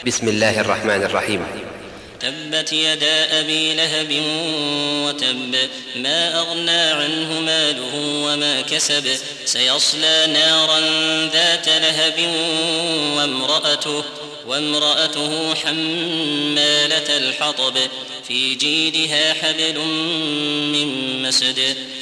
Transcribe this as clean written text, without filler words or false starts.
بسم الله الرحمن الرحيم. تبت يدا أبي لهب وتب، ما أغنى عنه ماله وما كسب، سيصلى نارا ذات لهب وامرأته حمالة الحطب، في جيدها حبل من مسد.